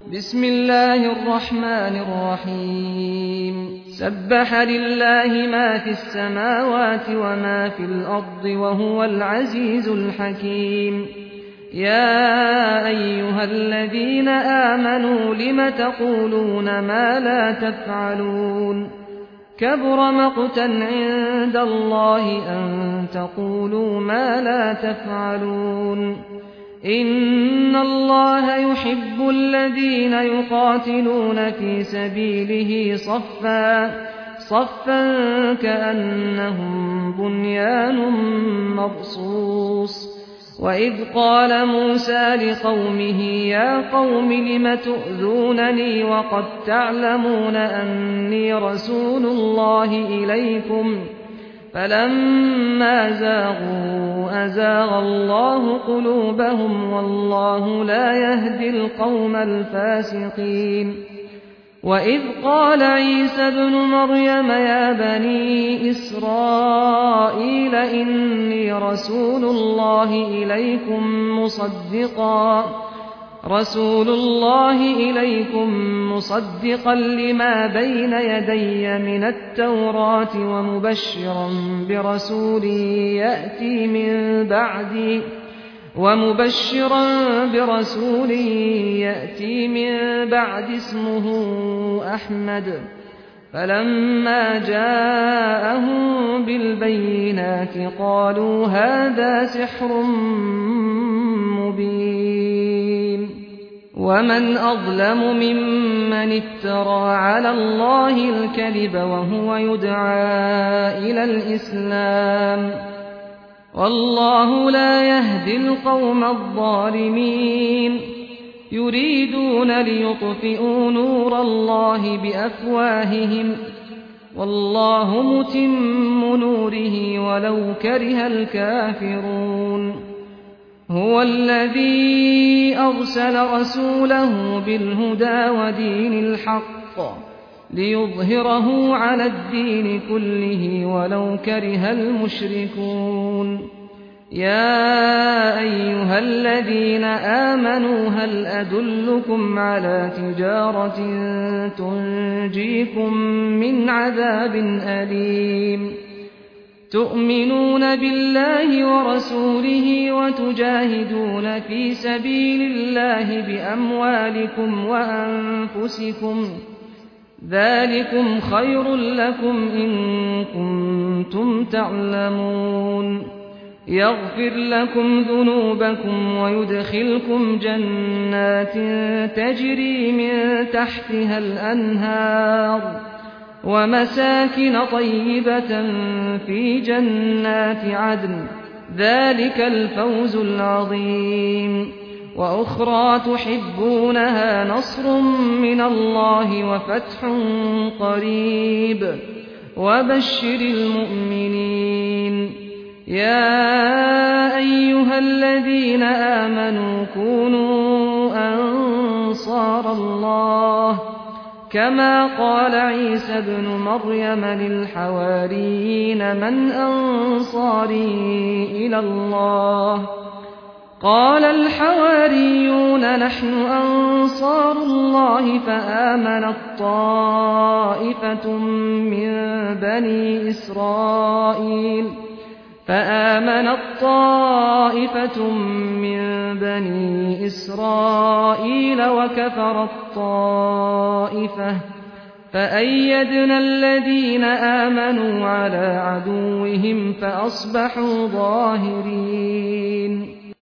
بسم الله الرحمن الرحيم سبح لله ما في السماوات وما في الأرض وهو العزيز الحكيم يا أيها الذين آمنوا لم تقولون ما لا تفعلون كبر مقتا عند الله أن تقولوا ما لا تفعلون إن الله يحب الذين يقاتلون في سبيله صفا كأنهم بنيان مرصوص وإذ قال موسى لقومه يا قوم لم تؤذونني وقد تعلمون أني رسول الله إليكم فلما زاغوا أزاغ الله قلوبهم والله لا يهدي القوم الفاسقين وإذ قال عيسى ابن مريم يا بني إسرائيل إني رسول الله إليكم مصدقا لما بين يدي من التوراة ومبشرا برسول يأتي من بعد اسمه أحمد فلما جاءهم بالبينات قالوا هذا سحر مبين ومن أظلم ممن افترى على الله الكذب وهو يدعى إلى الإسلام والله لا يهدي القوم الظالمين يريدون ليطفئوا نور الله بأفواههم والله متم نوره ولو كره الكافرون هو الذي أرسل رسوله بالهدى ودين الحق ليظهره على الدين كله ولو كره المشركون يا أيها الذين آمنوا هل أدلكم على تجارة تنجيكم من عذاب أليم تؤمنون بالله ورسوله وتجاهدون في سبيل الله بأموالكم وأنفسكم ذلكم خير لكم إن كنتم تعلمون يغفر لكم ذنوبكم ويدخلكم جنات تجري من تحتها الأنهار ومساكن طيبة في جنات عدن ذلك الفوز العظيم وأخرى تحبونها نصر من الله وفتح قريب وبشر المؤمنين يا أيها الذين آمنوا كونوا أنصار الله كما قال عيسى ابن مريم للحواريين من أنصاري إلى الله قال الحواريون نحن أنصار الله فآمنت طائفة من بني إسرائيل وكفرت طائفة فأيدنا الذين آمنوا على عدوهم فأصبحوا ظاهرين